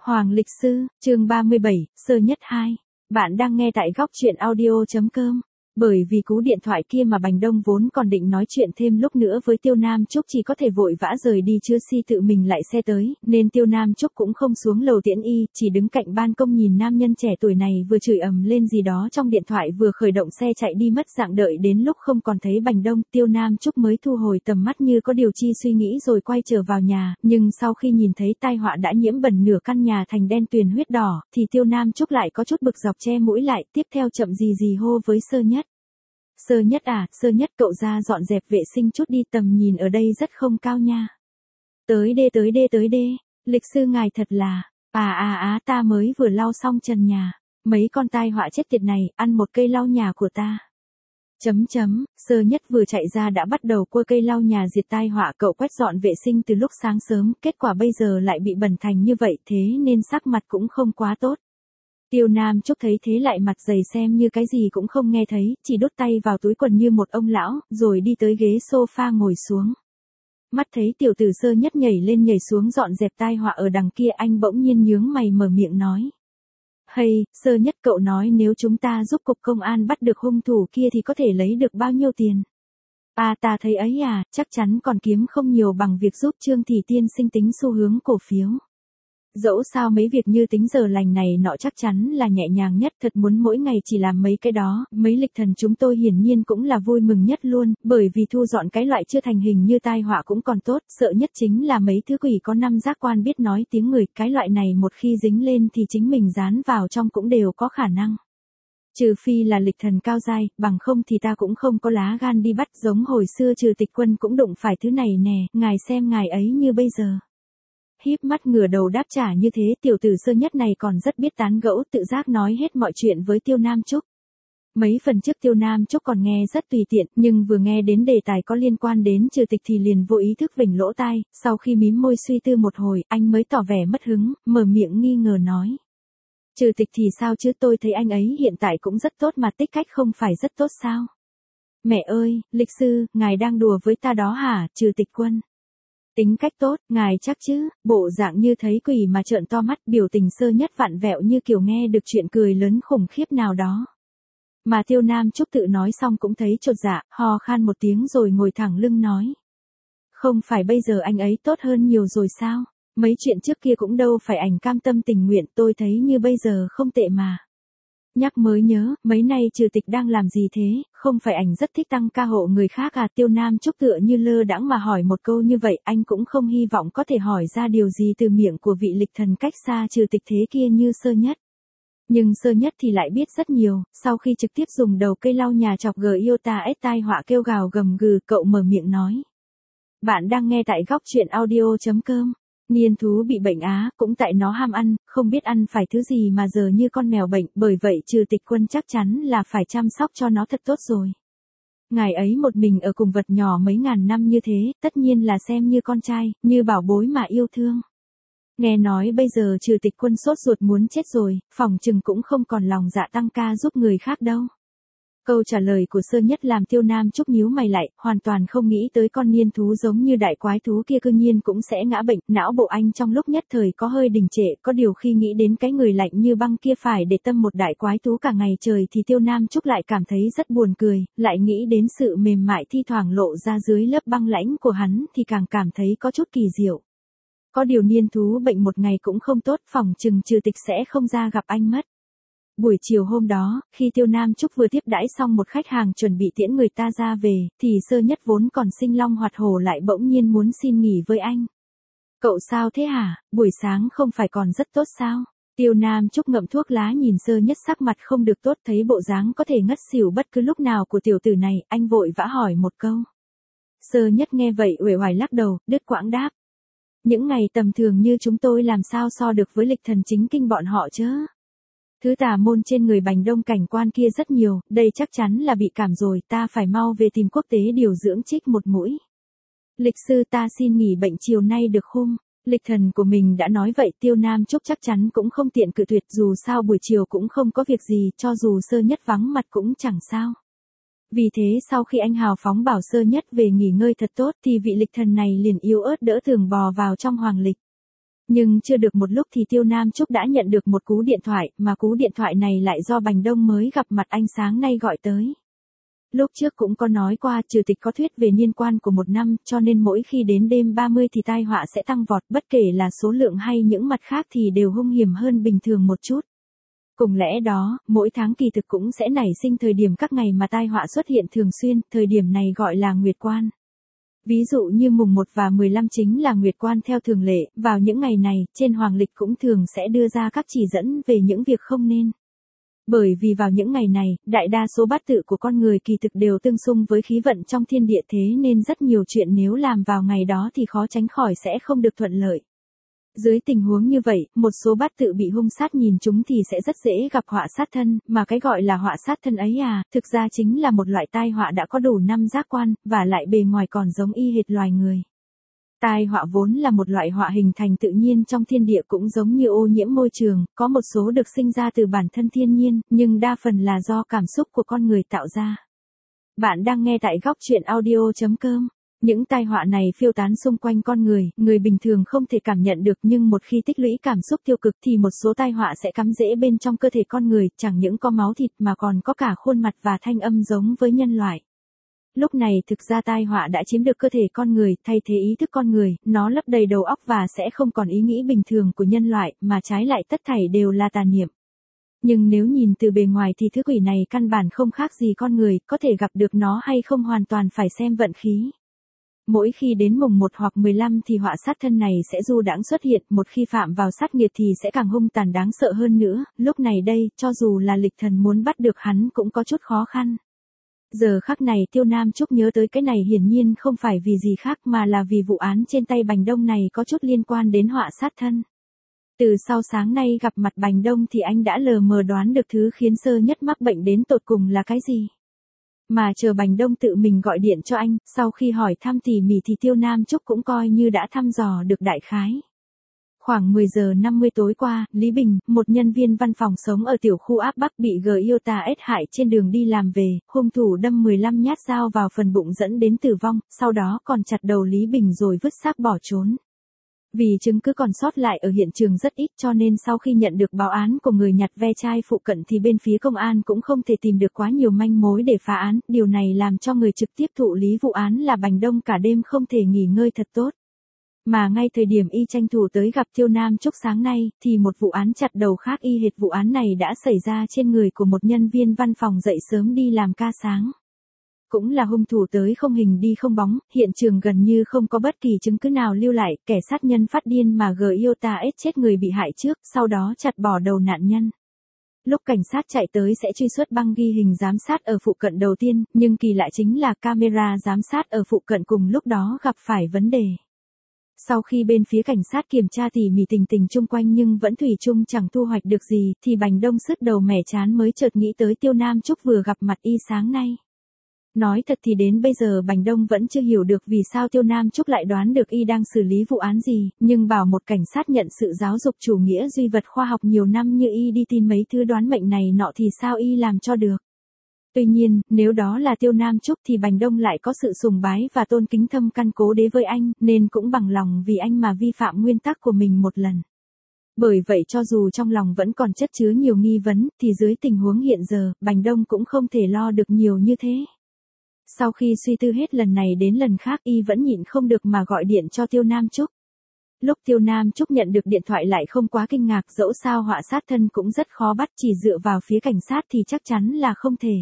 Hoàng Lịch Sư, chương 37, sơ nhất 2. Bạn đang nghe tại góc truyện audio.com. Bởi vì cú điện thoại kia mà Bành Đông vốn còn định nói chuyện thêm lúc nữa với Tiêu Nam Trúc, chỉ có thể vội vã rời đi chưa si tự mình lại xe tới, nên Tiêu Nam Trúc cũng không xuống lầu tiễn y, chỉ đứng cạnh ban công nhìn nam nhân trẻ tuổi này vừa chửi ầm lên gì đó trong điện thoại vừa khởi động xe chạy đi mất dạng. Đợi đến lúc không còn thấy Bành Đông, Tiêu Nam Trúc mới thu hồi tầm mắt như có điều chi suy nghĩ rồi quay trở vào nhà, nhưng sau khi nhìn thấy tai họa đã nhiễm bẩn nửa căn nhà thành đen tuyền huyết đỏ, thì Tiêu Nam Trúc lại có chút bực dọc che mũi lại, tiếp theo chậm gì hô với Sơ Nhất. Sơ Nhất à, Sơ Nhất cậu ra dọn dẹp vệ sinh chút đi, tầm nhìn ở đây rất không cao nha. Tới đê, Lịch sư ngài thật là, ta mới vừa lau xong trần nhà, mấy con tai họa chết tiệt này, ăn một cây lau nhà của ta. Sơ Nhất vừa chạy ra đã bắt đầu cua cây lau nhà diệt tai họa. Cậu quét dọn vệ sinh từ lúc sáng sớm, kết quả bây giờ lại bị bẩn thành như vậy, thế nên sắc mặt cũng không quá tốt. Tiêu Nam Trúc thấy thế lại mặt dày xem như cái gì cũng không nghe thấy, chỉ đút tay vào túi quần như một ông lão, rồi đi tới ghế sofa ngồi xuống. Mắt thấy tiểu tử Sơ Nhất nhảy lên nhảy xuống dọn dẹp tai họa ở đằng kia, anh bỗng nhiên nhướng mày mở miệng nói. Hay, Sơ Nhất cậu nói nếu chúng ta giúp cục công an bắt được hung thủ kia thì có thể lấy được bao nhiêu tiền? Ta thấy ấy à, chắc chắn còn kiếm không nhiều bằng việc giúp Trương Thị tiên sinh tính xu hướng cổ phiếu. Dẫu sao mấy việc như tính giờ lành này nọ chắc chắn là nhẹ nhàng nhất, thật muốn mỗi ngày chỉ làm mấy cái đó, mấy lịch thần chúng tôi hiển nhiên cũng là vui mừng nhất luôn, bởi vì thu dọn cái loại chưa thành hình như tai họa cũng còn tốt, sợ nhất chính là mấy thứ quỷ có năm giác quan biết nói tiếng người, cái loại này một khi dính lên thì chính mình dán vào trong cũng đều có khả năng. Trừ phi là lịch thần cao giai, bằng không thì ta cũng không có lá gan đi bắt, giống hồi xưa Trừ Tịch Quân cũng đụng phải thứ này nè, ngài xem ngài ấy như bây giờ. Híp mắt ngửa đầu đáp trả như thế, tiểu tử Sơ Nhất này còn rất biết tán gẫu, tự giác nói hết mọi chuyện với Tiêu Nam Trúc. Mấy phần trước Tiêu Nam Trúc còn nghe rất tùy tiện, nhưng vừa nghe đến đề tài có liên quan đến Trừ Tịch thì liền vô ý thức vểnh lỗ tai, sau khi mím môi suy tư một hồi, anh mới tỏ vẻ mất hứng, mở miệng nghi ngờ nói. Trừ Tịch thì sao chứ, tôi thấy anh ấy hiện tại cũng rất tốt mà, tích cách không phải rất tốt sao? Mẹ ơi, Lịch sư, ngài đang đùa với ta đó hả, Trừ Tịch Quân? Tính cách tốt, ngài chắc chứ, bộ dạng như thấy quỷ mà trợn to mắt, biểu tình Sơ Nhất vặn vẹo như kiểu nghe được chuyện cười lớn khủng khiếp nào đó. Mà Tiêu Nam Trúc tự nói xong cũng thấy chột dạ, ho khan một tiếng rồi ngồi thẳng lưng nói. Không phải bây giờ anh ấy tốt hơn nhiều rồi sao? Mấy chuyện trước kia cũng đâu phải ảnh cam tâm tình nguyện, tôi thấy như bây giờ không tệ mà. Nhắc mới nhớ, mấy nay Trừ Tịch đang làm gì thế, không phải ảnh rất thích tăng ca hộ người khác à? Tiêu Nam Trúc tựa như lơ đãng mà hỏi một câu như vậy, anh cũng không hy vọng có thể hỏi ra điều gì từ miệng của vị lịch thần cách xa Trừ Tịch thế kia như Sơ Nhất. Nhưng Sơ Nhất thì lại biết rất nhiều, sau khi trực tiếp dùng đầu cây lau nhà chọc Iota S tai họa kêu gào gầm gừ, cậu mở miệng nói. Bạn đang nghe tại góc truyện audio.com. Niên thú bị bệnh á, cũng tại nó ham ăn, không biết ăn phải thứ gì mà giờ như con mèo bệnh, bởi vậy Trừ Tịch Quân chắc chắn là phải chăm sóc cho nó thật tốt rồi. Ngài ấy một mình ở cùng vật nhỏ mấy ngàn năm như thế, tất nhiên là xem như con trai, như bảo bối mà yêu thương. Nghe nói bây giờ Trừ Tịch Quân sốt ruột muốn chết rồi, phòng chừng cũng không còn lòng dạ tăng ca giúp người khác đâu. Câu trả lời của Sơ Nhất làm Tiêu Nam Trúc nhíu mày lại, hoàn toàn không nghĩ tới con niên thú giống như đại quái thú kia cư nhiên cũng sẽ ngã bệnh, não bộ anh trong lúc nhất thời có hơi đình trệ, có điều khi nghĩ đến cái người lạnh như băng kia phải để tâm một đại quái thú cả ngày trời thì Tiêu Nam Trúc lại cảm thấy rất buồn cười, lại nghĩ đến sự mềm mại thi thoảng lộ ra dưới lớp băng lãnh của hắn thì càng cảm thấy có chút kỳ diệu. Có điều niên thú bệnh một ngày cũng không tốt, phòng chừng Trừ Tịch sẽ không ra gặp anh mất. Buổi chiều hôm đó, khi Tiêu Nam Trúc vừa tiếp đãi xong một khách hàng chuẩn bị tiễn người ta ra về, thì Sơ Nhất vốn còn sinh long hoạt hổ lại bỗng nhiên muốn xin nghỉ với anh. Cậu sao thế hả, buổi sáng không phải còn rất tốt sao? Tiêu Nam Trúc ngậm thuốc lá nhìn Sơ Nhất sắc mặt không được tốt, thấy bộ dáng có thể ngất xỉu bất cứ lúc nào của tiểu tử này, anh vội vã hỏi một câu. Sơ Nhất nghe vậy uể oải lắc đầu, đứt quãng đáp. Những ngày tầm thường như chúng tôi làm sao so được với lịch thần chính kinh bọn họ chứ? Thứ tà môn trên người Bành Đông cảnh quan kia rất nhiều, đây chắc chắn là bị cảm rồi, ta phải mau về tìm quốc tế điều dưỡng trích một mũi. Lịch sư ta xin nghỉ bệnh chiều nay được không? Lịch thần của mình đã nói vậy, Tiêu Nam Trúc chắc chắn cũng không tiện cự tuyệt, dù sao buổi chiều cũng không có việc gì, cho dù Sơ Nhất vắng mặt cũng chẳng sao. Vì thế sau khi anh hào phóng bảo Sơ Nhất về nghỉ ngơi thật tốt thì vị lịch thần này liền yếu ớt đỡ tường bò vào trong hoàng lịch. Nhưng chưa được một lúc thì Tiêu Nam Trúc đã nhận được một cú điện thoại, mà cú điện thoại này lại do Bành Đông mới gặp mặt anh sáng nay gọi tới. Lúc trước cũng có nói qua, trừ tịch có thuyết về niên quan của một năm, cho nên mỗi khi đến đêm 30 thì tai họa sẽ tăng vọt, bất kể là số lượng hay những mặt khác thì đều hung hiểm hơn bình thường một chút. Cùng lẽ đó, mỗi tháng kỳ thực cũng sẽ nảy sinh thời điểm các ngày mà tai họa xuất hiện thường xuyên, thời điểm này gọi là nguyệt quan. Ví dụ như mùng 1 và 15 chính là nguyệt quan theo thường lệ, vào những ngày này, trên hoàng lịch cũng thường sẽ đưa ra các chỉ dẫn về những việc không nên. Bởi vì vào những ngày này, đại đa số bát tự của con người kỳ thực đều tương xung với khí vận trong thiên địa, thế nên rất nhiều chuyện nếu làm vào ngày đó thì khó tránh khỏi sẽ không được thuận lợi. Dưới tình huống như vậy, một số bát tự bị hung sát nhìn chúng thì sẽ rất dễ gặp họa sát thân, mà cái gọi là họa sát thân ấy thực ra chính là một loại tai họa đã có đủ 5 giác quan, và lại bề ngoài còn giống y hệt loài người. Tai họa vốn là một loại họa hình thành tự nhiên trong thiên địa, cũng giống như ô nhiễm môi trường, có một số được sinh ra từ bản thân thiên nhiên, nhưng đa phần là do cảm xúc của con người tạo ra. Bạn đang nghe tại góc truyện audio.com. Những tai họa này phiêu tán xung quanh con người, người bình thường không thể cảm nhận được, nhưng một khi tích lũy cảm xúc tiêu cực thì một số tai họa sẽ cắm rễ bên trong cơ thể con người, chẳng những có máu thịt mà còn có cả khuôn mặt và thanh âm giống với nhân loại. Lúc này thực ra tai họa đã chiếm được cơ thể con người, thay thế ý thức con người, nó lấp đầy đầu óc và sẽ không còn ý nghĩ bình thường của nhân loại, mà trái lại tất thảy đều là tà niệm. Nhưng nếu nhìn từ bề ngoài thì thứ quỷ này căn bản không khác gì con người, có thể gặp được nó hay không hoàn toàn phải xem vận khí. Mỗi khi đến mùng 1 hoặc 15 thì họa sát thân này sẽ du đãng xuất hiện, một khi phạm vào sát nghiệt thì sẽ càng hung tàn đáng sợ hơn nữa, lúc này đây, cho dù là lịch thần muốn bắt được hắn cũng có chút khó khăn. Giờ khắc này Tiêu Nam Trúc nhớ tới cái này hiển nhiên không phải vì gì khác mà là vì vụ án trên tay Bành Đông này có chút liên quan đến họa sát thân. Từ sau sáng nay gặp mặt Bành Đông thì anh đã lờ mờ đoán được thứ khiến Sơ Nhất mắc bệnh đến tột cùng là cái gì. Mà chờ Bành Đông tự mình gọi điện cho anh, sau khi hỏi thăm tỉ mỉ thì Tiêu Nam Trúc cũng coi như đã thăm dò được đại khái. Khoảng 10 giờ 50 tối qua, Lý Bình, một nhân viên văn phòng sống ở tiểu khu áp Bắc bị Giota S hại trên đường đi làm về, hung thủ đâm 15 nhát dao vào phần bụng dẫn đến tử vong, sau đó còn chặt đầu Lý Bình rồi vứt xác bỏ trốn. Vì chứng cứ còn sót lại ở hiện trường rất ít cho nên sau khi nhận được báo án của người nhặt ve chai phụ cận thì bên phía công an cũng không thể tìm được quá nhiều manh mối để phá án, điều này làm cho người trực tiếp thụ lý vụ án là Bành Đông cả đêm không thể nghỉ ngơi thật tốt. Mà ngay thời điểm y tranh thủ tới gặp Tiêu Nam Trúc sáng nay, thì một vụ án chặt đầu khác y hệt vụ án này đã xảy ra trên người của một nhân viên văn phòng dậy sớm đi làm ca sáng. Cũng là hung thủ tới không hình đi không bóng, hiện trường gần như không có bất kỳ chứng cứ nào lưu lại, kẻ sát nhân phát điên mà Giota S chết người bị hại trước, sau đó chặt bỏ đầu nạn nhân. Lúc cảnh sát chạy tới sẽ truy xuất băng ghi hình giám sát ở phụ cận đầu tiên, nhưng kỳ lạ chính là camera giám sát ở phụ cận cùng lúc đó gặp phải vấn đề. Sau khi bên phía cảnh sát kiểm tra tỉ mỉ tình tình chung quanh nhưng vẫn thủy chung chẳng thu hoạch được gì, thì Bành Đông sứt đầu mẻ chán mới chợt nghĩ tới Tiêu Nam Trúc vừa gặp mặt y sáng nay. Nói thật thì đến bây giờ Bành Đông vẫn chưa hiểu được vì sao Tiêu Nam Trúc lại đoán được y đang xử lý vụ án gì, nhưng bảo một cảnh sát nhận sự giáo dục chủ nghĩa duy vật khoa học nhiều năm như y đi tin mấy thứ đoán mệnh này nọ thì sao y làm cho được. Tuy nhiên, nếu đó là Tiêu Nam Trúc thì Bành Đông lại có sự sùng bái và tôn kính thâm căn cố đế với anh, nên cũng bằng lòng vì anh mà vi phạm nguyên tắc của mình một lần. Bởi vậy cho dù trong lòng vẫn còn chất chứa nhiều nghi vấn, thì dưới tình huống hiện giờ, Bành Đông cũng không thể lo được nhiều như thế. Sau khi suy tư hết lần này đến lần khác y vẫn nhịn không được mà gọi điện cho Tiêu Nam Trúc. Lúc Tiêu Nam Trúc nhận được điện thoại lại không quá kinh ngạc, dẫu sao họa sát thân cũng rất khó bắt, chỉ dựa vào phía cảnh sát thì chắc chắn là không thể.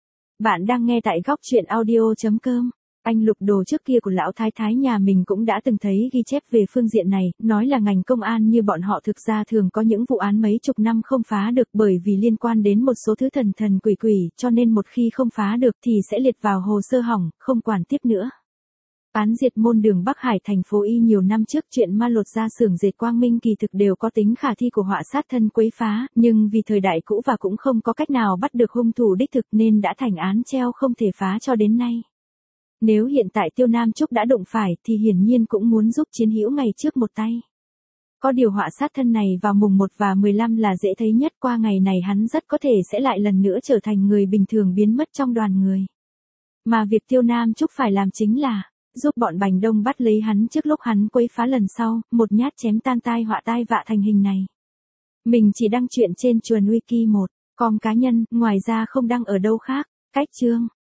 Bạn đang nghe tại góc truyện audio.com. Anh lục đồ trước kia của lão thái thái nhà mình cũng đã từng thấy ghi chép về phương diện này, nói là ngành công an như bọn họ thực ra thường có những vụ án mấy chục năm không phá được bởi vì liên quan đến một số thứ thần thần quỷ quỷ, cho nên một khi không phá được thì sẽ liệt vào hồ sơ hỏng, không quản tiếp nữa. Án diệt môn đường Bắc Hải thành phố Y nhiều năm trước, chuyện ma lột ra xưởng dệt Quang Minh kỳ thực đều có tính khả thi của họa sát thân quấy phá, nhưng vì thời đại cũ và cũng không có cách nào bắt được hung thủ đích thực nên đã thành án treo không thể phá cho đến nay. Nếu hiện tại Tiêu Nam Trúc đã đụng phải thì hiển nhiên cũng muốn giúp chiến hữu ngày trước một tay. Có điều họa sát thân này vào mùng 1 và 15 là dễ thấy nhất, qua ngày này hắn rất có thể sẽ lại lần nữa trở thành người bình thường biến mất trong đoàn người. Mà việc Tiêu Nam Trúc phải làm chính là giúp bọn Bành Đông bắt lấy hắn trước lúc hắn quấy phá lần sau, một nhát chém tan tai họa tai vạ thành hình này. Mình chỉ đăng chuyện trên Chuồn Wiki 1, com cá nhân, ngoài ra không đăng ở đâu khác. Cách chương